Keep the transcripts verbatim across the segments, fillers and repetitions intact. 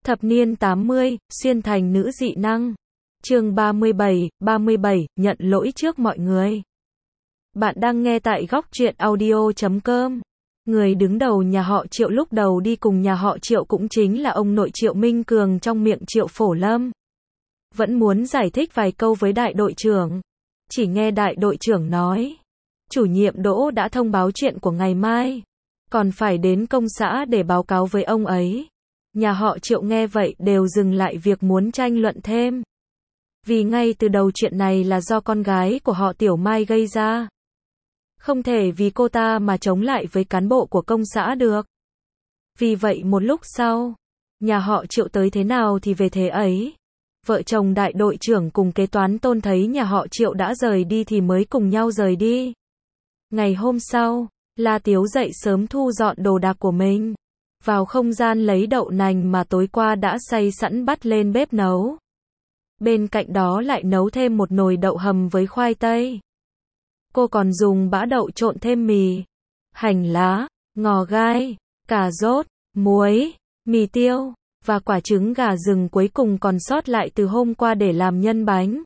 Thập niên tám mươi, xuyên thành nữ dị năng. Chương ba mươi bảy, ba mươi bảy, nhận lỗi trước mọi người. Bạn đang nghe tại góc truyện audio chấm com. Người đứng đầu nhà họ Triệu lúc đầu đi cùng nhà họ Triệu cũng chính là ông nội Triệu Minh Cường trong miệng Triệu Phổ Lâm. Vẫn muốn giải thích vài câu với đại đội trưởng. Chỉ nghe đại đội trưởng nói, chủ nhiệm Đỗ đã thông báo chuyện của ngày mai, còn phải đến công xã để báo cáo với ông ấy. Nhà họ Triệu nghe vậy đều dừng lại việc muốn tranh luận thêm. Vì ngay từ đầu chuyện này là do con gái của họ Tiểu Mai gây ra. Không thể vì cô ta mà chống lại với cán bộ của công xã được. Vì vậy một lúc sau, nhà họ Triệu tới thế nào thì về thế ấy. Vợ chồng đại đội trưởng cùng kế toán Tôn thấy nhà họ Triệu đã rời đi thì mới cùng nhau rời đi. Ngày hôm sau, La Tiếu dậy sớm thu dọn đồ đạc của mình. Vào không gian lấy đậu nành mà tối qua đã xay sẵn bắt lên bếp nấu. Bên cạnh đó lại nấu thêm một nồi đậu hầm với khoai tây. Cô còn dùng bã đậu trộn thêm mì, hành lá, ngò gai, cà rốt, muối, mì tiêu, và quả trứng gà rừng cuối cùng còn sót lại từ hôm qua để làm nhân bánh.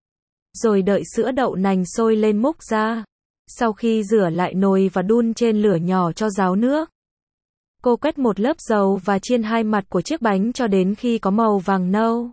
Rồi đợi sữa đậu nành sôi lên múc ra. Sau khi rửa lại nồi và đun trên lửa nhỏ cho ráo nước. Cô quét một lớp dầu và chiên hai mặt của chiếc bánh cho đến khi có màu vàng nâu.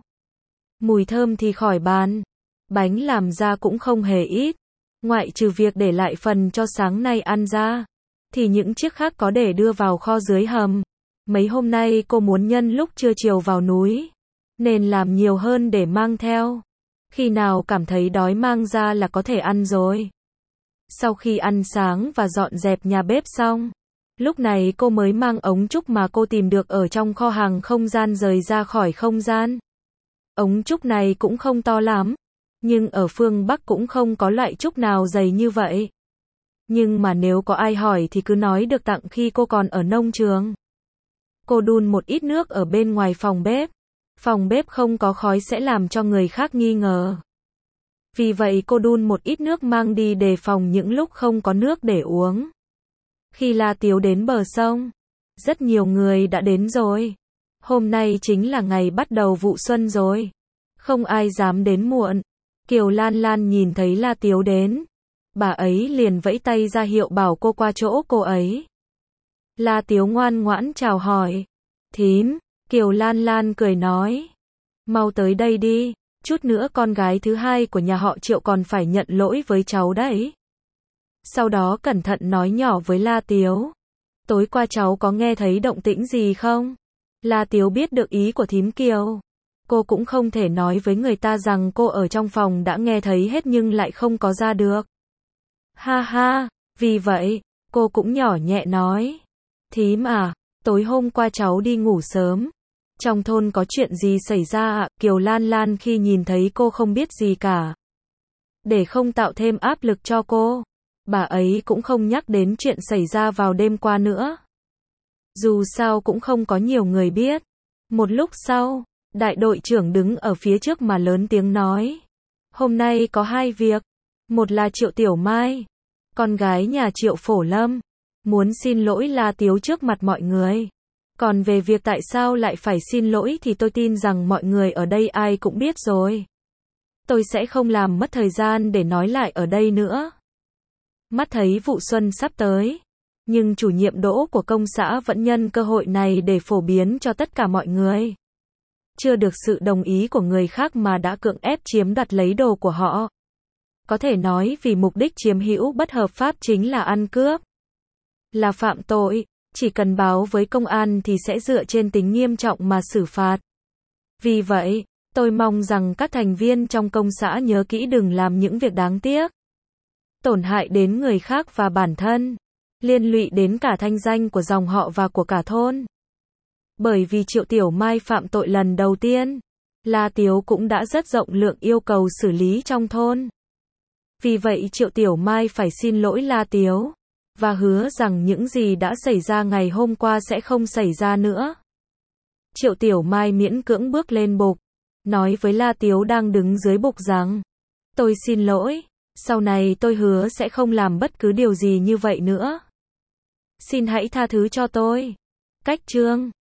Mùi thơm thì khỏi bàn. Bánh làm ra cũng không hề ít. Ngoại trừ việc để lại phần cho sáng nay ăn ra, thì những chiếc khác có để đưa vào kho dưới hầm. Mấy hôm nay cô muốn nhân lúc trưa chiều vào núi, nên làm nhiều hơn để mang theo. Khi nào cảm thấy đói mang ra là có thể ăn rồi. Sau khi ăn sáng và dọn dẹp nhà bếp xong, lúc này cô mới mang ống trúc mà cô tìm được ở trong kho hàng không gian rời ra khỏi không gian. Ống trúc này cũng không to lắm, nhưng ở phương Bắc cũng không có loại trúc nào dày như vậy. Nhưng mà nếu có ai hỏi thì cứ nói được tặng khi cô còn ở nông trường. Cô đun một ít nước ở bên ngoài phòng bếp. Phòng bếp không có khói sẽ làm cho người khác nghi ngờ. Vì vậy cô đun một ít nước mang đi đề phòng những lúc không có nước để uống. Khi La Tiếu đến bờ sông, rất nhiều người đã đến rồi. Hôm nay chính là ngày bắt đầu vụ xuân rồi. Không ai dám đến muộn. Kiều Lan Lan nhìn thấy La Tiếu đến. Bà ấy liền vẫy tay ra hiệu bảo cô qua chỗ cô ấy. La Tiếu ngoan ngoãn chào hỏi. Thím, Kiều Lan Lan cười nói. Mau tới đây đi, chút nữa con gái thứ hai của nhà họ Triệu còn phải nhận lỗi với cháu đấy. Sau đó cẩn thận nói nhỏ với La Tiếu. Tối qua cháu có nghe thấy động tĩnh gì không? La Tiếu biết được ý của thím Kiều. Cô cũng không thể nói với người ta rằng cô ở trong phòng đã nghe thấy hết nhưng lại không có ra được. Ha ha, vì vậy, cô cũng nhỏ nhẹ nói. Thím à, tối hôm qua cháu đi ngủ sớm. Trong thôn có chuyện gì xảy ra ạ? Kiều Lan Lan khi nhìn thấy cô không biết gì cả. Để không tạo thêm áp lực cho cô, bà ấy cũng không nhắc đến chuyện xảy ra vào đêm qua nữa. Dù sao cũng không có nhiều người biết. Một lúc sau, đại đội trưởng đứng ở phía trước mà lớn tiếng nói. Hôm nay có hai việc. Một là Triệu Tiểu Mai, con gái nhà Triệu Phổ Lâm, muốn xin lỗi La Tiếu trước mặt mọi người. Còn về việc tại sao lại phải xin lỗi thì tôi tin rằng mọi người ở đây ai cũng biết rồi. Tôi sẽ không làm mất thời gian để nói lại ở đây nữa. Mắt thấy vụ xuân sắp tới, nhưng chủ nhiệm Đỗ của công xã vẫn nhân cơ hội này để phổ biến cho tất cả mọi người. Chưa được sự đồng ý của người khác mà đã cưỡng ép chiếm đoạt lấy đồ của họ. Có thể nói vì mục đích chiếm hữu bất hợp pháp chính là ăn cướp. Là phạm tội, chỉ cần báo với công an thì sẽ dựa trên tính nghiêm trọng mà xử phạt. Vì vậy, tôi mong rằng các thành viên trong công xã nhớ kỹ đừng làm những việc đáng tiếc, tổn hại đến người khác và bản thân, liên lụy đến cả thanh danh của dòng họ và của cả thôn. Bởi vì Triệu Tiểu Mai phạm tội lần đầu tiên, La Tiếu cũng đã rất rộng lượng yêu cầu xử lý trong thôn. Vì vậy Triệu Tiểu Mai phải xin lỗi La Tiếu, và hứa rằng những gì đã xảy ra ngày hôm qua sẽ không xảy ra nữa. Triệu Tiểu Mai miễn cưỡng bước lên bục, nói với La Tiếu đang đứng dưới bục rằng, tôi xin lỗi, sau này tôi hứa sẽ không làm bất cứ điều gì như vậy nữa. Xin hãy tha thứ cho tôi. Cách chương